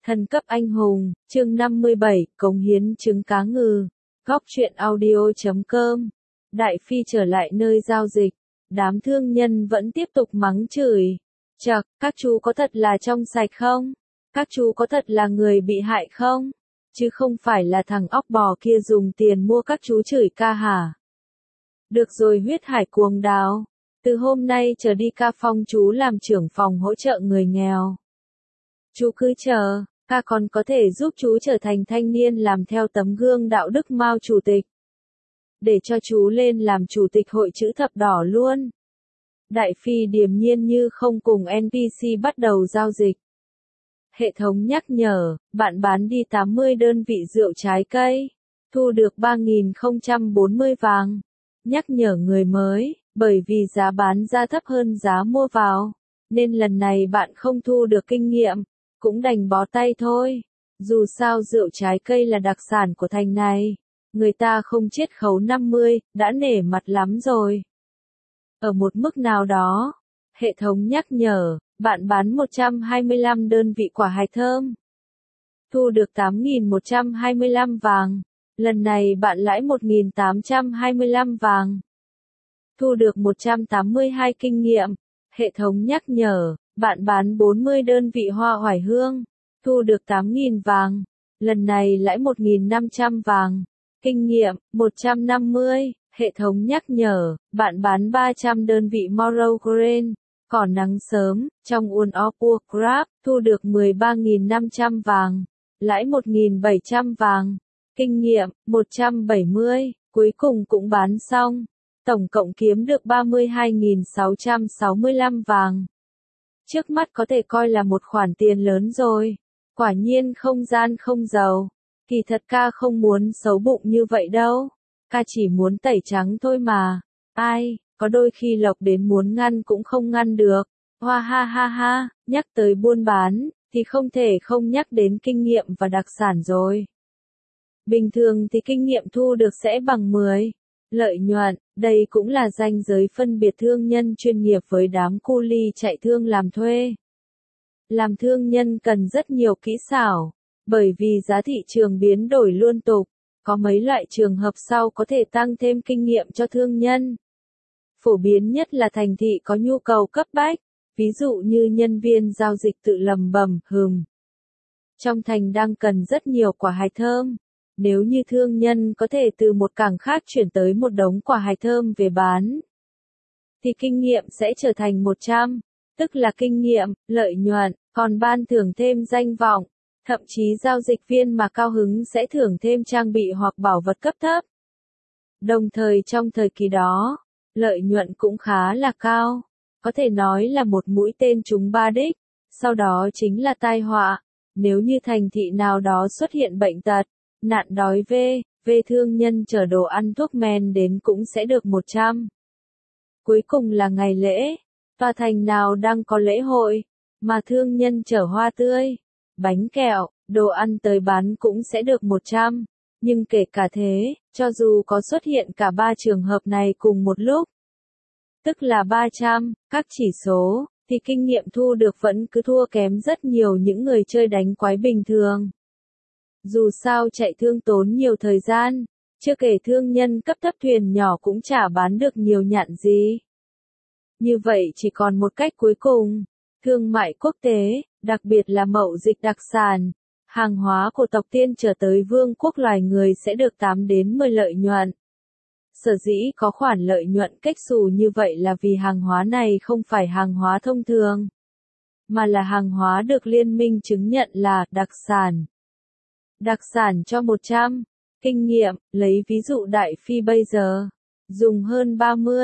Thần cấp anh hùng, chương 57, cống hiến trứng cá ngừ. Góc truyện audio.com. Đại Phi trở lại nơi giao dịch. Đám thương nhân vẫn tiếp tục mắng chửi. Chậc, các chú có thật là trong sạch không? Các chú có thật là người bị hại không? Chứ không phải là thằng óc bò kia dùng tiền mua các chú chửi ca hả? Được rồi huyết hải cuồng đào. Từ hôm nay trở đi ca phong chú làm trưởng phòng hỗ trợ người nghèo. Chú cứ chờ, ca còn có thể giúp chú trở thành thanh niên làm theo tấm gương đạo đức Mao chủ tịch. Để cho chú lên làm chủ tịch hội chữ thập đỏ luôn. Đại Phi điềm nhiên như không cùng NPC bắt đầu giao dịch. Hệ thống nhắc nhở, bạn bán đi 80 đơn vị rượu trái cây, thu được 3.040 vàng. Nhắc nhở người mới, bởi vì giá bán ra thấp hơn giá mua vào, nên lần này bạn không thu được kinh nghiệm, cũng đành bó tay thôi. Dù sao rượu trái cây là đặc sản của thành này, người ta không chiết khấu 50, đã nể mặt lắm rồi. Ở một mức nào đó, hệ thống nhắc nhở, bạn bán 125 đơn vị quả hạch thơm, thu được 8.125 vàng. Lần này bạn lãi 1.825 vàng. Thu được 182 kinh nghiệm. Hệ thống nhắc nhở, bạn bán 40 đơn vị hoa oải hương, thu được 8.000 vàng. Lần này lãi 1.500 vàng. Kinh nghiệm, 150. Hệ thống nhắc nhở, bạn bán 300 đơn vị Morrow Grain, cỏ nắng sớm, trong World of Warcraft, thu được 13.500 vàng. Lãi 1.700 vàng. Kinh nghiệm, 170, cuối cùng cũng bán xong. Tổng cộng kiếm được 32.665 vàng. Trước mắt có thể coi là một khoản tiền lớn rồi. Quả nhiên không gian không giàu. Kỳ thật ca không muốn xấu bụng như vậy đâu. Ca chỉ muốn tẩy trắng thôi mà. Ai, có đôi khi lộc đến muốn ngăn cũng không ngăn được. Hoa ha ha ha, nhắc tới buôn bán, thì không thể không nhắc đến kinh nghiệm và đặc sản rồi. Bình thường thì kinh nghiệm thu được sẽ bằng 10. Lợi nhuận, đây cũng là ranh giới phân biệt thương nhân chuyên nghiệp với đám cu li chạy thương làm thuê. Làm thương nhân cần rất nhiều kỹ xảo, bởi vì giá thị trường biến đổi liên tục, có mấy loại trường hợp sau có thể tăng thêm kinh nghiệm cho thương nhân. Phổ biến nhất là thành thị có nhu cầu cấp bách, ví dụ như nhân viên giao dịch tự lầm bầm, trong thành đang cần rất nhiều quả hạch thơm. Nếu như thương nhân có thể từ một cảng khác chuyển tới một đống quả hạch thơm về bán, thì kinh nghiệm sẽ trở thành 100, tức là kinh nghiệm, lợi nhuận, còn ban thưởng thêm danh vọng. Thậm chí giao dịch viên mà cao hứng sẽ thưởng thêm trang bị hoặc bảo vật cấp thấp. Đồng thời trong thời kỳ đó, lợi nhuận cũng khá là cao, có thể nói là một mũi tên trúng 3 đích, sau đó chính là tai họa. Nếu như thành thị nào đó xuất hiện bệnh tật, nạn đói về thương nhân chở đồ ăn thuốc men đến cũng sẽ được 100. Cuối cùng là ngày lễ, tòa thành nào đang có lễ hội, mà thương nhân chở hoa tươi, bánh kẹo, đồ ăn tới bán cũng sẽ được 100. Nhưng kể cả thế, cho dù có xuất hiện cả 3 trường hợp này cùng một lúc, tức là 300, các chỉ số, thì kinh nghiệm thu được vẫn cứ thua kém rất nhiều những người chơi đánh quái bình thường. Dù sao chạy thương tốn nhiều thời gian, chưa kể thương nhân cấp thấp thuyền nhỏ cũng chả bán được nhiều nhạn gì. Như vậy chỉ còn một cách cuối cùng, thương mại quốc tế, đặc biệt là mậu dịch đặc sản, hàng hóa của tộc tiên trở tới vương quốc loài người sẽ được 8 đến 10 lợi nhuận. Sở dĩ có khoản lợi nhuận cách xù như vậy là vì hàng hóa này không phải hàng hóa thông thường, mà là hàng hóa được liên minh chứng nhận là đặc sản. Đặc sản cho 100. Kinh nghiệm, lấy ví dụ Đại Phi bây giờ, dùng hơn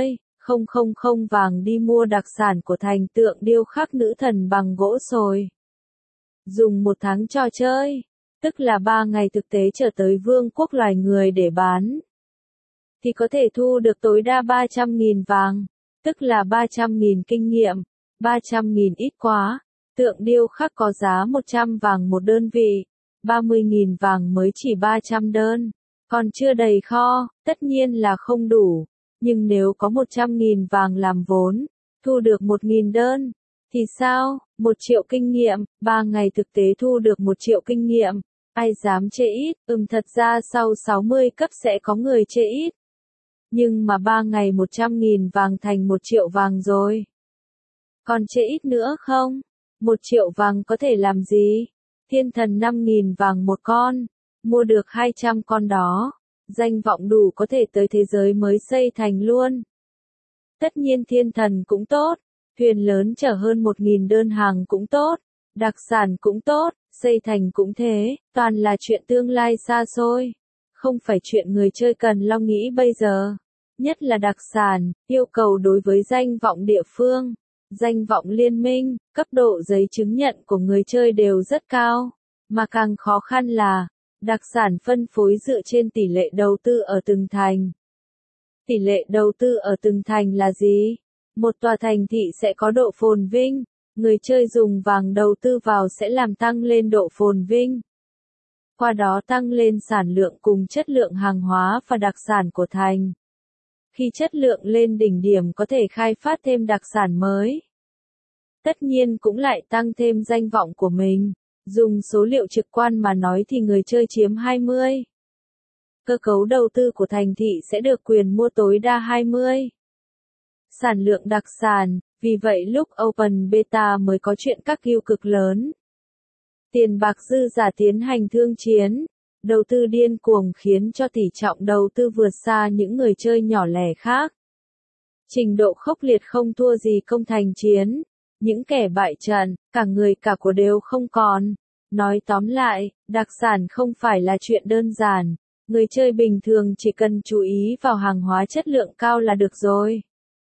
30.000 vàng đi mua đặc sản của thành tượng điêu khắc nữ thần bằng gỗ sồi. Dùng 1 tháng trò chơi, tức là 3 ngày thực tế trở tới vương quốc loài người để bán, thì có thể thu được tối đa 300.000 vàng, tức là 300.000 kinh nghiệm. 300.000 ít quá, tượng điêu khắc có giá 100 vàng một đơn vị, 30.000 vàng mới chỉ 300 đơn, còn chưa đầy kho, tất nhiên là không đủ. Nhưng nếu có 100.000 vàng làm vốn, thu được 1.000 đơn, Thì sao, 1 triệu kinh nghiệm, 3 ngày thực tế thu được 1 triệu kinh nghiệm. Ai dám chê ít, thật ra sau 60 cấp sẽ có người chê ít. Nhưng mà 3 ngày 100.000 vàng thành 1 triệu vàng rồi. Còn chê ít nữa không? 1 triệu vàng có thể làm gì? Thiên thần 5.000 vàng một con, mua được 200 con đó. Danh vọng đủ có thể tới thế giới mới xây thành luôn. Tất nhiên thiên thần cũng tốt, thuyền lớn chở hơn 1.000 đơn hàng cũng tốt, đặc sản cũng tốt, xây thành cũng thế, toàn là chuyện tương lai xa xôi. Không phải chuyện người chơi cần lo nghĩ bây giờ. Nhất là đặc sản, yêu cầu đối với danh vọng địa phương, danh vọng liên minh, cấp độ giấy chứng nhận của người chơi đều rất cao. Mà càng khó khăn là, đặc sản phân phối dựa trên tỷ lệ đầu tư ở từng thành. Tỷ lệ đầu tư ở từng thành là gì? Một tòa thành thị sẽ có độ phồn vinh, người chơi dùng vàng đầu tư vào sẽ làm tăng lên độ phồn vinh. Qua đó tăng lên sản lượng cùng chất lượng hàng hóa và đặc sản của thành. Khi chất lượng lên đỉnh điểm có thể khai phát thêm đặc sản mới. Tất nhiên cũng lại tăng thêm danh vọng của mình. Dùng số liệu trực quan mà nói thì người chơi chiếm 20. Cơ cấu đầu tư của thành thị sẽ được quyền mua tối đa 20. Sản lượng đặc sản, vì vậy lúc Open Beta mới có chuyện các deal cực lớn. Tiền bạc dư giả tiến hành thương chiến, đầu tư điên cuồng khiến cho tỷ trọng đầu tư vượt xa những người chơi nhỏ lẻ khác. Trình độ khốc liệt không thua gì công thành chiến, những kẻ bại trận, cả người cả của đều không còn. Nói tóm lại, đặc sản không phải là chuyện đơn giản, người chơi bình thường chỉ cần chú ý vào hàng hóa chất lượng cao là được rồi.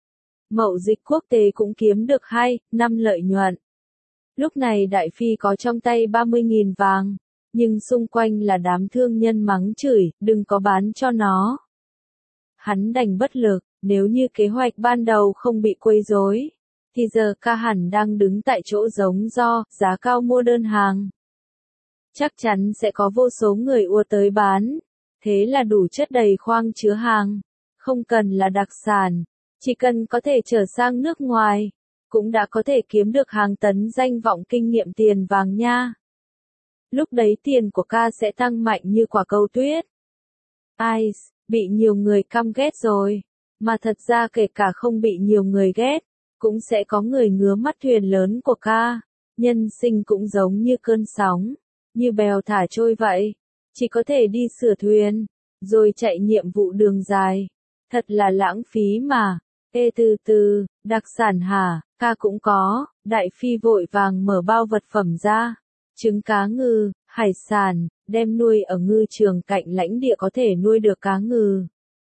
Mậu dịch quốc tế cũng kiếm được 2-5 lợi nhuận. Lúc này Đại Phi có trong tay 30.000 vàng, nhưng xung quanh là đám thương nhân mắng chửi, đừng có bán cho nó. Hắn đành bất lực, nếu như kế hoạch ban đầu không bị quấy rối, thì giờ ca hẳn đang đứng tại chỗ giống do, giá cao mua đơn hàng. Chắc chắn sẽ có vô số người ùa tới bán, thế là đủ chất đầy khoang chứa hàng. Không cần là đặc sản, chỉ cần có thể trở sang nước ngoài, cũng đã có thể kiếm được hàng tấn danh vọng kinh nghiệm tiền vàng nha. Lúc đấy tiền của ca sẽ tăng mạnh như quả cầu tuyết. Ice, bị nhiều người căm ghét rồi, mà thật ra kể cả không bị nhiều người ghét, cũng sẽ có người ngứa mắt thuyền lớn của ca. Nhân sinh cũng giống như cơn sóng, như bèo thả trôi vậy, chỉ có thể đi sửa thuyền, rồi chạy nhiệm vụ đường dài. Thật là lãng phí mà. Ê từ từ, đặc sản hả, ca cũng có. Đại Phi vội vàng mở bao vật phẩm ra. Trứng cá ngừ, hải sản, đem nuôi ở ngư trường cạnh lãnh địa có thể nuôi được cá ngừ.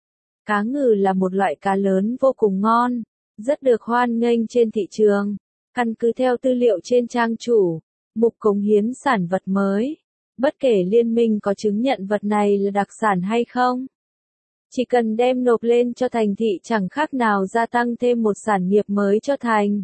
Cá ngừ là một loại cá lớn vô cùng ngon, rất được hoan nghênh trên thị trường. Căn cứ theo tư liệu trên trang chủ, mục cống hiến sản vật mới. Bất kể liên minh có chứng nhận vật này là đặc sản hay không, chỉ cần đem nộp lên cho thành thị chẳng khác nào gia tăng thêm một sản nghiệp mới cho thành.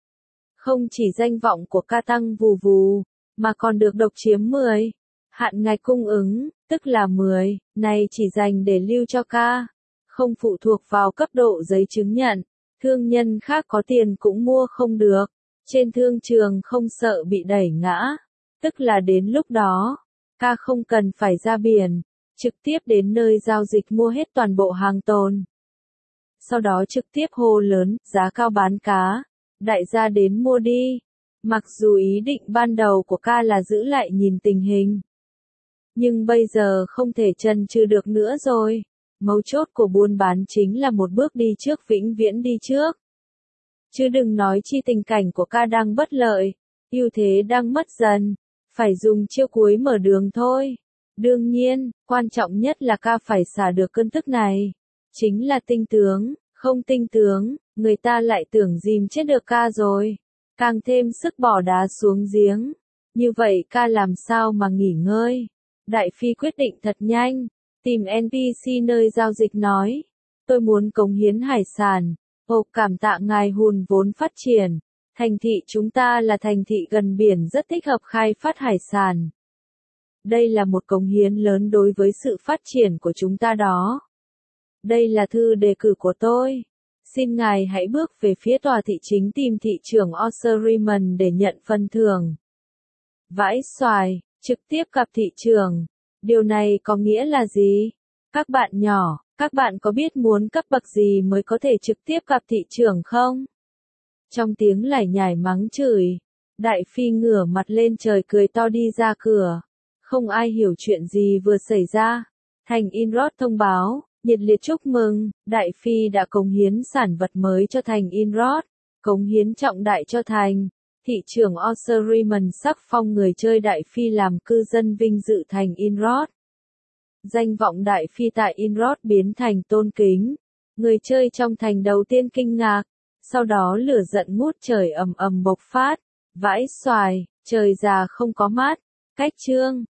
Không chỉ danh vọng của ca tăng vù vù, mà còn được độc chiếm 10. Hạn ngạch cung ứng, tức là 10, này chỉ dành để lưu cho ca. Không phụ thuộc vào cấp độ giấy chứng nhận, thương nhân khác có tiền cũng mua không được. Trên thương trường không sợ bị đẩy ngã, tức là đến lúc đó, ca không cần phải ra biển, trực tiếp đến nơi giao dịch mua hết toàn bộ hàng tồn. Sau đó trực tiếp hô lớn, giá cao bán cá, đại gia đến mua đi. Mặc dù ý định ban đầu của ca là giữ lại nhìn tình hình, nhưng bây giờ không thể chần chừ được nữa rồi. Mấu chốt của buôn bán chính là một bước đi trước vĩnh viễn đi trước. Chứ đừng nói chi tình cảnh của ca đang bất lợi, ưu thế đang mất dần, phải dùng chiêu cuối mở đường thôi. Đương nhiên, quan trọng nhất là ca phải xả được cơn tức này. Chính là tinh tướng, không tinh tướng, người ta lại tưởng dìm chết được ca rồi. Càng thêm sức bỏ đá xuống giếng. Như vậy ca làm sao mà nghỉ ngơi. Đại Phi quyết định thật nhanh, tìm NPC nơi giao dịch nói. Tôi muốn cống hiến hải sản. Ồ, cảm tạ ngài hùn vốn phát triển. Thành thị chúng ta là thành thị gần biển rất thích hợp khai phát hải sản. Đây là một cống hiến lớn đối với sự phát triển của chúng ta đó. Đây là thư đề cử của tôi. Xin ngài hãy bước về phía tòa thị chính tìm thị trưởng Osiriman để nhận phần thưởng. Vãi xoài, trực tiếp gặp thị trưởng. Điều này có nghĩa là gì? Các bạn nhỏ, các bạn có biết muốn cấp bậc gì mới có thể trực tiếp gặp thị trưởng không? Trong tiếng lải nhải mắng chửi, Đại Phi ngửa mặt lên trời cười to đi ra cửa. Không ai hiểu chuyện gì vừa xảy ra. Thành Inrod thông báo, nhiệt liệt chúc mừng, Đại Phi đã cống hiến sản vật mới cho thành Inrod, cống hiến trọng đại cho thành. Thị trưởng Osiriman sắc phong người chơi Đại Phi làm cư dân vinh dự thành Inrod. Danh vọng Đại Phi tại Inrod biến thành tôn kính. Người chơi trong thành đầu tiên kinh ngạc, sau đó lửa giận ngút trời ầm ầm bộc phát. Vãi xoài, trời già không có mát. Cách chương